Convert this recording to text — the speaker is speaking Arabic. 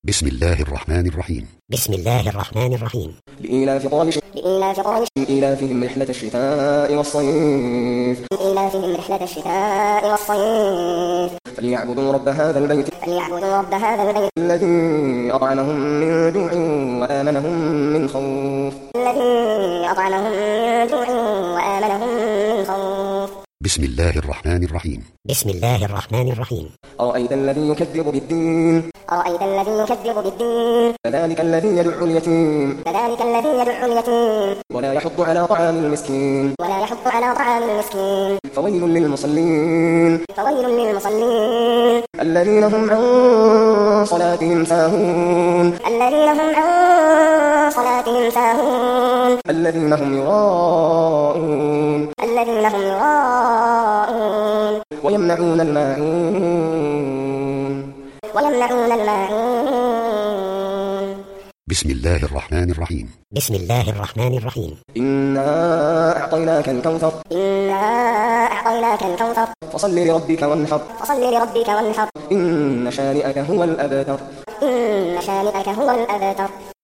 بسم الله الرحمن الرحيم. بسم الله الرحمن الرحيم. لإيلاف قريش إيلافهم رحلة الشتاء والصيف فليعبدوا رب هذا البيت الذي أطعمهم من جوع وآمنهم من خوف بسم الله الرحمن الرحيم. بسم الله الرحمن الرحيم. أرأيت الذي يكذب بالدين فذلك الذي يدع اليتيم ولا يحض على طعام المسكين فويل للمصلين الذين هم عن صلاتهم ساهون الذين هم يراءون ويمنعون الماعون بسم الله الرحمن الرحيم. بسم الله الرحمن الرحيم. إنا أعطيناك الكوثر فصل لربك وانحر إن شانئك هو الأبتر